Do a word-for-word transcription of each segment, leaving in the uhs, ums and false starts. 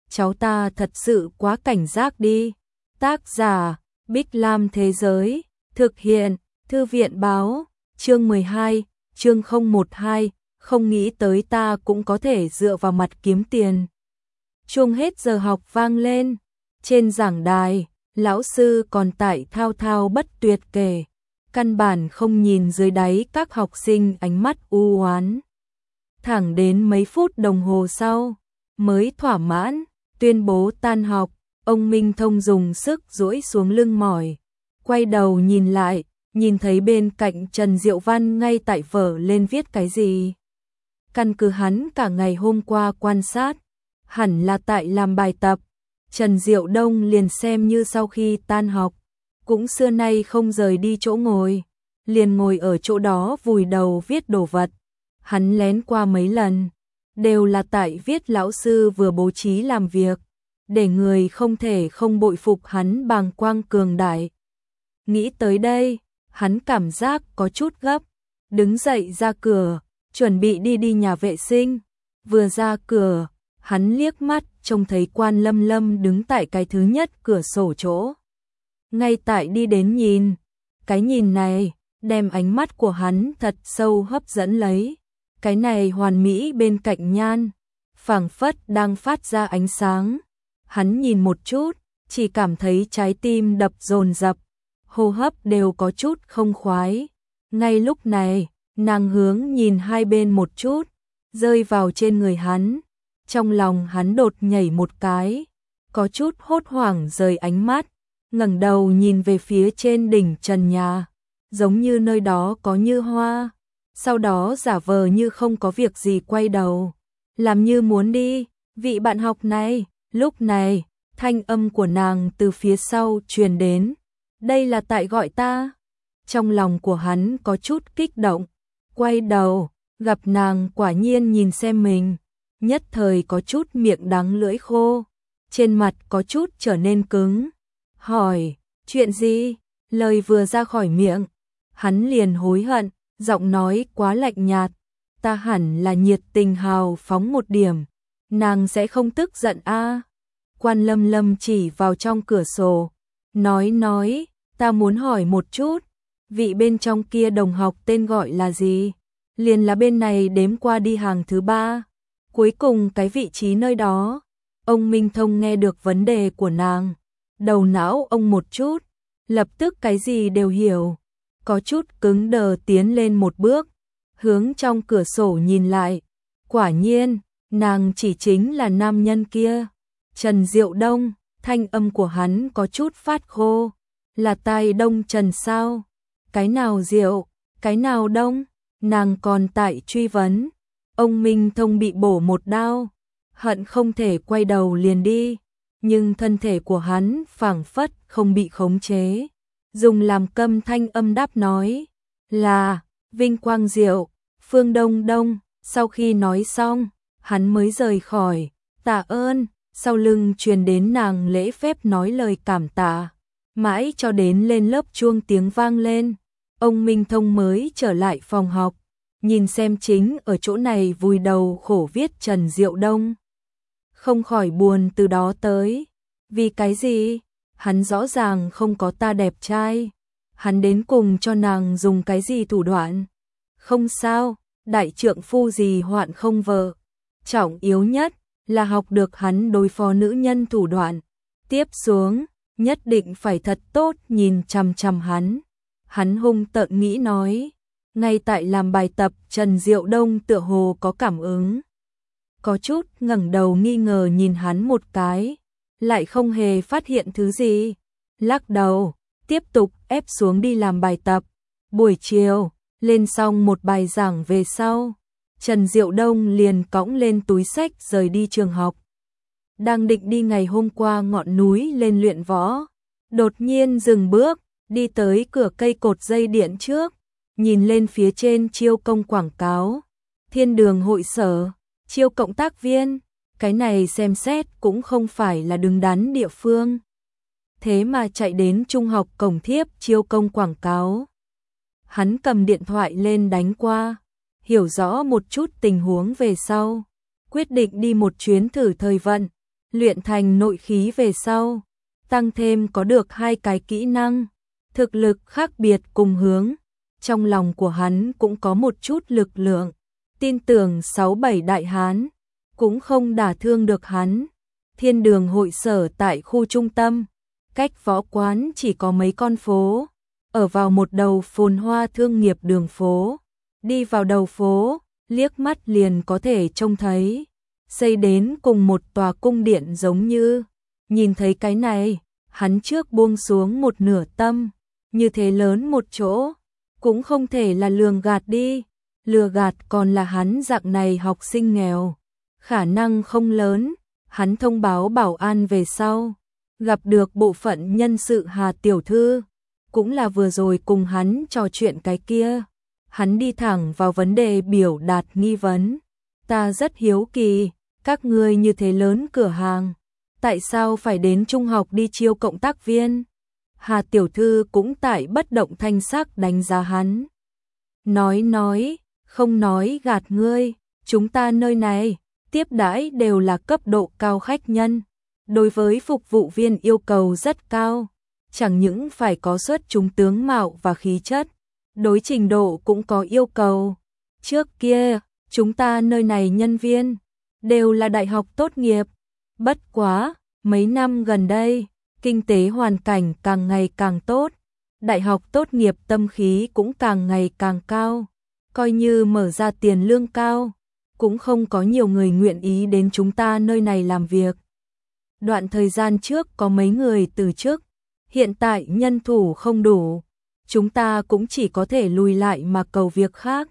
cháu ta thật sự quá cảnh giác đi. Tác giả, Bích Lam Thế Giới, thực hiện, Thư viện Báo, chương mười hai, chương không một hai, không nghĩ tới ta cũng có thể dựa vào mặt kiếm tiền. Chuông hết giờ học vang lên, trên giảng đài, lão sư còn tại thao thao bất tuyệt kể, căn bản không nhìn dưới đáy các học sinh ánh mắt u oán. Thẳng đến mấy phút đồng hồ sau, mới thỏa mãn, tuyên bố tan học, ông Minh Thông dùng sức duỗi xuống lưng mỏi, quay đầu nhìn lại, nhìn thấy bên cạnh Trần Diệu Văn ngay tại vở lên viết cái gì. Căn cứ hắn cả ngày hôm qua quan sát, hẳn là tại làm bài tập. Trần Diệu Đông liền xem như sau khi tan học, cũng xưa nay không rời đi chỗ ngồi, liền ngồi ở chỗ đó vùi đầu viết đồ vật. Hắn lén qua mấy lần, đều là tại viết lão sư vừa bố trí làm việc, để người không thể không bội phục hắn bàng quang cường đại. Nghĩ tới đây, hắn cảm giác có chút gấp, đứng dậy ra cửa, chuẩn bị đi đi nhà vệ sinh. Vừa ra cửa, hắn liếc mắt trông thấy Quan Lâm Lâm đứng tại cái thứ nhất cửa sổ chỗ. Ngay tại đi đến nhìn, cái nhìn này, đem ánh mắt của hắn thật sâu hấp dẫn lấy. Cái này hoàn mỹ bên cạnh nhan, phảng phất đang phát ra ánh sáng. Hắn nhìn một chút, chỉ cảm thấy trái tim đập dồn dập, hô hấp đều có chút không khoái. Ngay lúc này, nàng hướng nhìn hai bên một chút, rơi vào trên người hắn. Trong lòng hắn đột nhảy một cái, có chút hốt hoảng rời ánh mắt, ngẩng đầu nhìn về phía trên đỉnh trần nhà, giống như nơi đó có như hoa. Sau đó giả vờ như không có việc gì quay đầu, làm như muốn đi. Vị bạn học này, lúc này, thanh âm của nàng từ phía sau truyền đến. Đây là tại gọi ta. Trong lòng của hắn có chút kích động, quay đầu, gặp nàng quả nhiên nhìn xem mình, nhất thời có chút miệng đắng lưỡi khô, trên mặt có chút trở nên cứng. Hỏi, chuyện gì? Lời vừa ra khỏi miệng, hắn liền hối hận. Giọng nói quá lạnh nhạt, ta hẳn là nhiệt tình hào phóng một điểm, nàng sẽ không tức giận a. À. Quan Lâm Lâm chỉ vào trong cửa sổ, nói nói, ta muốn hỏi một chút, vị bên trong kia đồng học tên gọi là gì? Liền là bên này đếm qua đi hàng thứ ba, cuối cùng cái vị trí nơi đó. Ông Minh Thông nghe được vấn đề của nàng, đầu não ông một chút, lập tức cái gì đều hiểu. Có chút cứng đờ tiến lên một bước, hướng trong cửa sổ nhìn lại. Quả nhiên, nàng chỉ chính là nam nhân kia. Trần Diệu Đông, thanh âm của hắn có chút phát khô. Là tai Đông Trần sao? Cái nào Diệu, cái nào Đông? Nàng còn tại truy vấn. Ông Minh Thông bị bổ một đao, hận không thể quay đầu liền đi. Nhưng thân thể của hắn phảng phất không bị khống chế. Dùng làm câm thanh âm đáp nói, là, Vinh Quang Diệu, Phương Đông Đông. Sau khi nói xong, hắn mới rời khỏi, tạ ơn, sau lưng truyền đến nàng lễ phép nói lời cảm tạ. Mãi cho đến lên lớp chuông tiếng vang lên, ông Minh Thông mới trở lại phòng học, nhìn xem chính ở chỗ này vùi đầu khổ viết Trần Diệu Đông. Không khỏi buồn từ đó tới, vì cái gì? Hắn rõ ràng không có ta đẹp trai, hắn đến cùng cho nàng dùng cái gì thủ đoạn? Không sao, đại trượng phu gì hoạn không vợ, trọng yếu nhất là học được hắn đối phó nữ nhân thủ đoạn. Tiếp xuống, nhất định phải thật tốt nhìn chằm chằm hắn. Hắn hung tợn nghĩ nói, ngay tại làm bài tập Trần Diệu Đông tựa hồ có cảm ứng. Có chút ngẩng đầu nghi ngờ nhìn hắn một cái, lại không hề phát hiện thứ gì, lắc đầu, tiếp tục ép xuống đi làm bài tập. Buổi chiều, lên xong một bài giảng về sau, Trần Diệu Đông liền cõng lên túi xách rời đi trường học. Đang định đi ngày hôm qua ngọn núi lên luyện võ, đột nhiên dừng bước, đi tới cửa cây cột dây điện trước, nhìn lên phía trên chiêu công quảng cáo, Thiên Đường hội sở, chiêu cộng tác viên. Cái này xem xét cũng không phải là đứng đắn địa phương. Thế mà chạy đến trung học cổng thiếp chiêu công quảng cáo. Hắn cầm điện thoại lên đánh qua, hiểu rõ một chút tình huống về sau, quyết định đi một chuyến thử thời vận. luyện thành nội khí về sau, tăng thêm có được hai cái kỹ năng, thực lực khác biệt cùng hướng, trong lòng của hắn cũng có một chút lực lượng, tin tưởng sáu bảy đại hán cũng không đả thương được hắn. Thiên Đường hội sở tại khu trung tâm, cách võ quán chỉ có mấy con phố, ở vào một đầu phồn hoa thương nghiệp đường phố. Đi vào đầu phố, liếc mắt liền có thể trông thấy, xây đến cùng một tòa cung điện giống như. Nhìn thấy cái này, hắn trước buông xuống một nửa tâm, như thế lớn một chỗ, cũng không thể là lường gạt đi, lừa gạt còn là hắn dạng này học sinh nghèo, khả năng không lớn. Hắn thông báo bảo an về sau, gặp được bộ phận nhân sự Hà tiểu thư, cũng là vừa rồi cùng hắn trò chuyện cái kia. Hắn đi thẳng vào vấn đề biểu đạt nghi vấn. Ta rất hiếu kỳ, các ngươi như thế lớn cửa hàng, tại sao phải đến trung học đi chiêu cộng tác viên? Hà tiểu thư cũng tại bất động thanh sắc đánh giá hắn. Nói nói, không nói gạt ngươi, chúng ta nơi này tiếp đãi đều là cấp độ cao khách nhân, đối với phục vụ viên yêu cầu rất cao, chẳng những phải có xuất chúng tướng mạo và khí chất, đối trình độ cũng có yêu cầu. Trước kia, chúng ta nơi này nhân viên đều là đại học tốt nghiệp, bất quá, mấy năm gần đây, kinh tế hoàn cảnh càng ngày càng tốt, đại học tốt nghiệp tâm khí cũng càng ngày càng cao, coi như mở ra tiền lương cao, cũng không có nhiều người nguyện ý đến chúng ta nơi này làm việc. Đoạn thời gian trước có mấy người từ chức, hiện tại nhân thủ không đủ, chúng ta cũng chỉ có thể lùi lại mà cầu việc khác.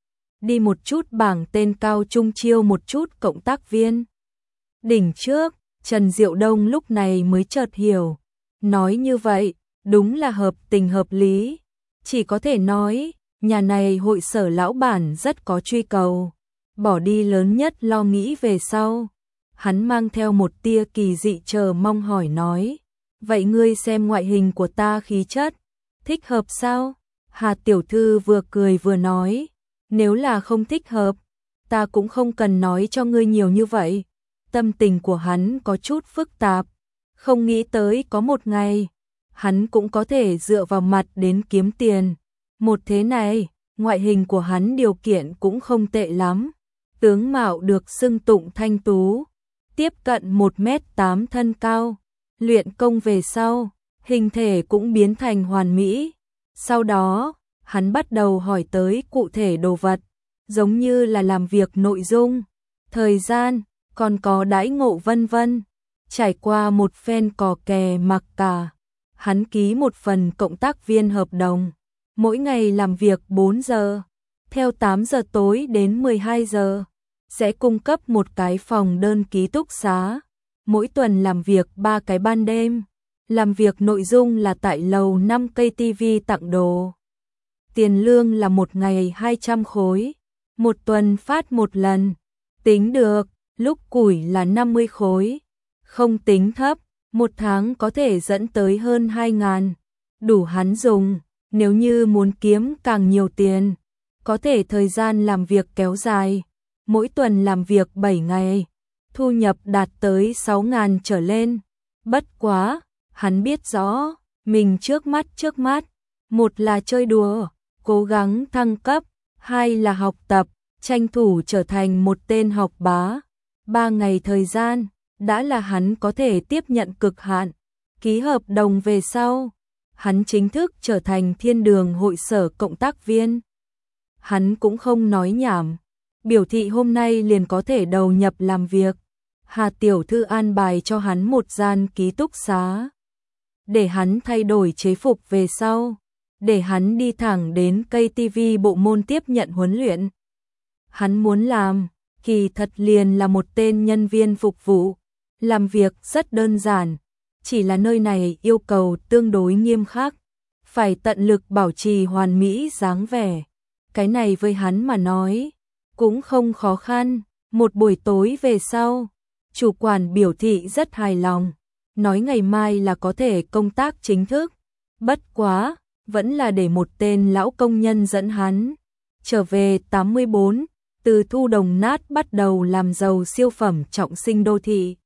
Đi một chút bảng tên cao trung chiêu một chút cộng tác viên. Đỉnh trước, Trần Diệu Đông lúc này mới chợt hiểu, nói như vậy, đúng là hợp tình hợp lý, chỉ có thể nói, nhà này hội sở lão bản rất có truy cầu. Bỏ đi lớn nhất lo nghĩ về sau, hắn mang theo một tia kỳ dị chờ mong hỏi nói, vậy ngươi xem ngoại hình của ta khí chất, thích hợp sao? Hà tiểu thư vừa cười vừa nói, nếu là không thích hợp, ta cũng không cần nói cho ngươi nhiều như vậy. Tâm tình của hắn có chút phức tạp, không nghĩ tới có một ngày, hắn cũng có thể dựa vào mặt đến kiếm tiền. Một thế này, ngoại hình của hắn điều kiện cũng không tệ lắm. Tướng mạo được xưng tụng thanh tú, tiếp cận một mét tám thân cao, luyện công về sau, hình thể cũng biến thành hoàn mỹ. Sau đó, hắn bắt đầu hỏi tới cụ thể đồ vật, giống như là làm việc nội dung, thời gian, còn có đãi ngộ vân vân. Trải qua một phen cò kè mặc cả, hắn ký một phần cộng tác viên hợp đồng, mỗi ngày làm việc bốn giờ. Theo tám giờ tối đến mười hai giờ, sẽ cung cấp một cái phòng đơn ký túc xá, mỗi tuần làm việc ba cái ban đêm, làm việc nội dung là tại lầu năm cây tivi tặng đồ. Tiền lương là một ngày hai trăm khối, một tuần phát một lần, tính được, lúc củi là năm mươi khối, không tính thấp, một tháng có thể dẫn tới hơn hai ngàn, đủ hắn dùng, nếu như muốn kiếm càng nhiều tiền. Có thể thời gian làm việc kéo dài, mỗi tuần làm việc bảy ngày, thu nhập đạt tới sáu ngàn trở lên. Bất quá, hắn biết rõ, mình trước mắt trước mắt, một là chơi đùa, cố gắng thăng cấp, hai là học tập, tranh thủ trở thành một tên học bá. Ba ngày thời gian, đã là hắn có thể tiếp nhận cực hạn. Ký hợp đồng về sau, hắn chính thức trở thành Thiên Đường hội sở cộng tác viên. Hắn cũng không nói nhảm, biểu thị hôm nay liền có thể đầu nhập làm việc. Hà tiểu thư an bài cho hắn một gian ký túc xá, để hắn thay đổi chế phục về sau, để hắn đi thẳng đến cây tivi bộ môn tiếp nhận huấn luyện. Hắn muốn làm, kỳ thật liền là một tên nhân viên phục vụ, làm việc rất đơn giản, chỉ là nơi này yêu cầu tương đối nghiêm khắc, phải tận lực bảo trì hoàn mỹ dáng vẻ. Cái này với hắn mà nói, cũng không khó khăn. Một buổi tối về sau, chủ quản biểu thị rất hài lòng, nói ngày mai là có thể công tác chính thức. Bất quá, vẫn là để một tên lão công nhân dẫn hắn trở về tám mươi bốn, từ thu đồng nát bắt đầu làm giàu siêu phẩm trọng sinh đô thị.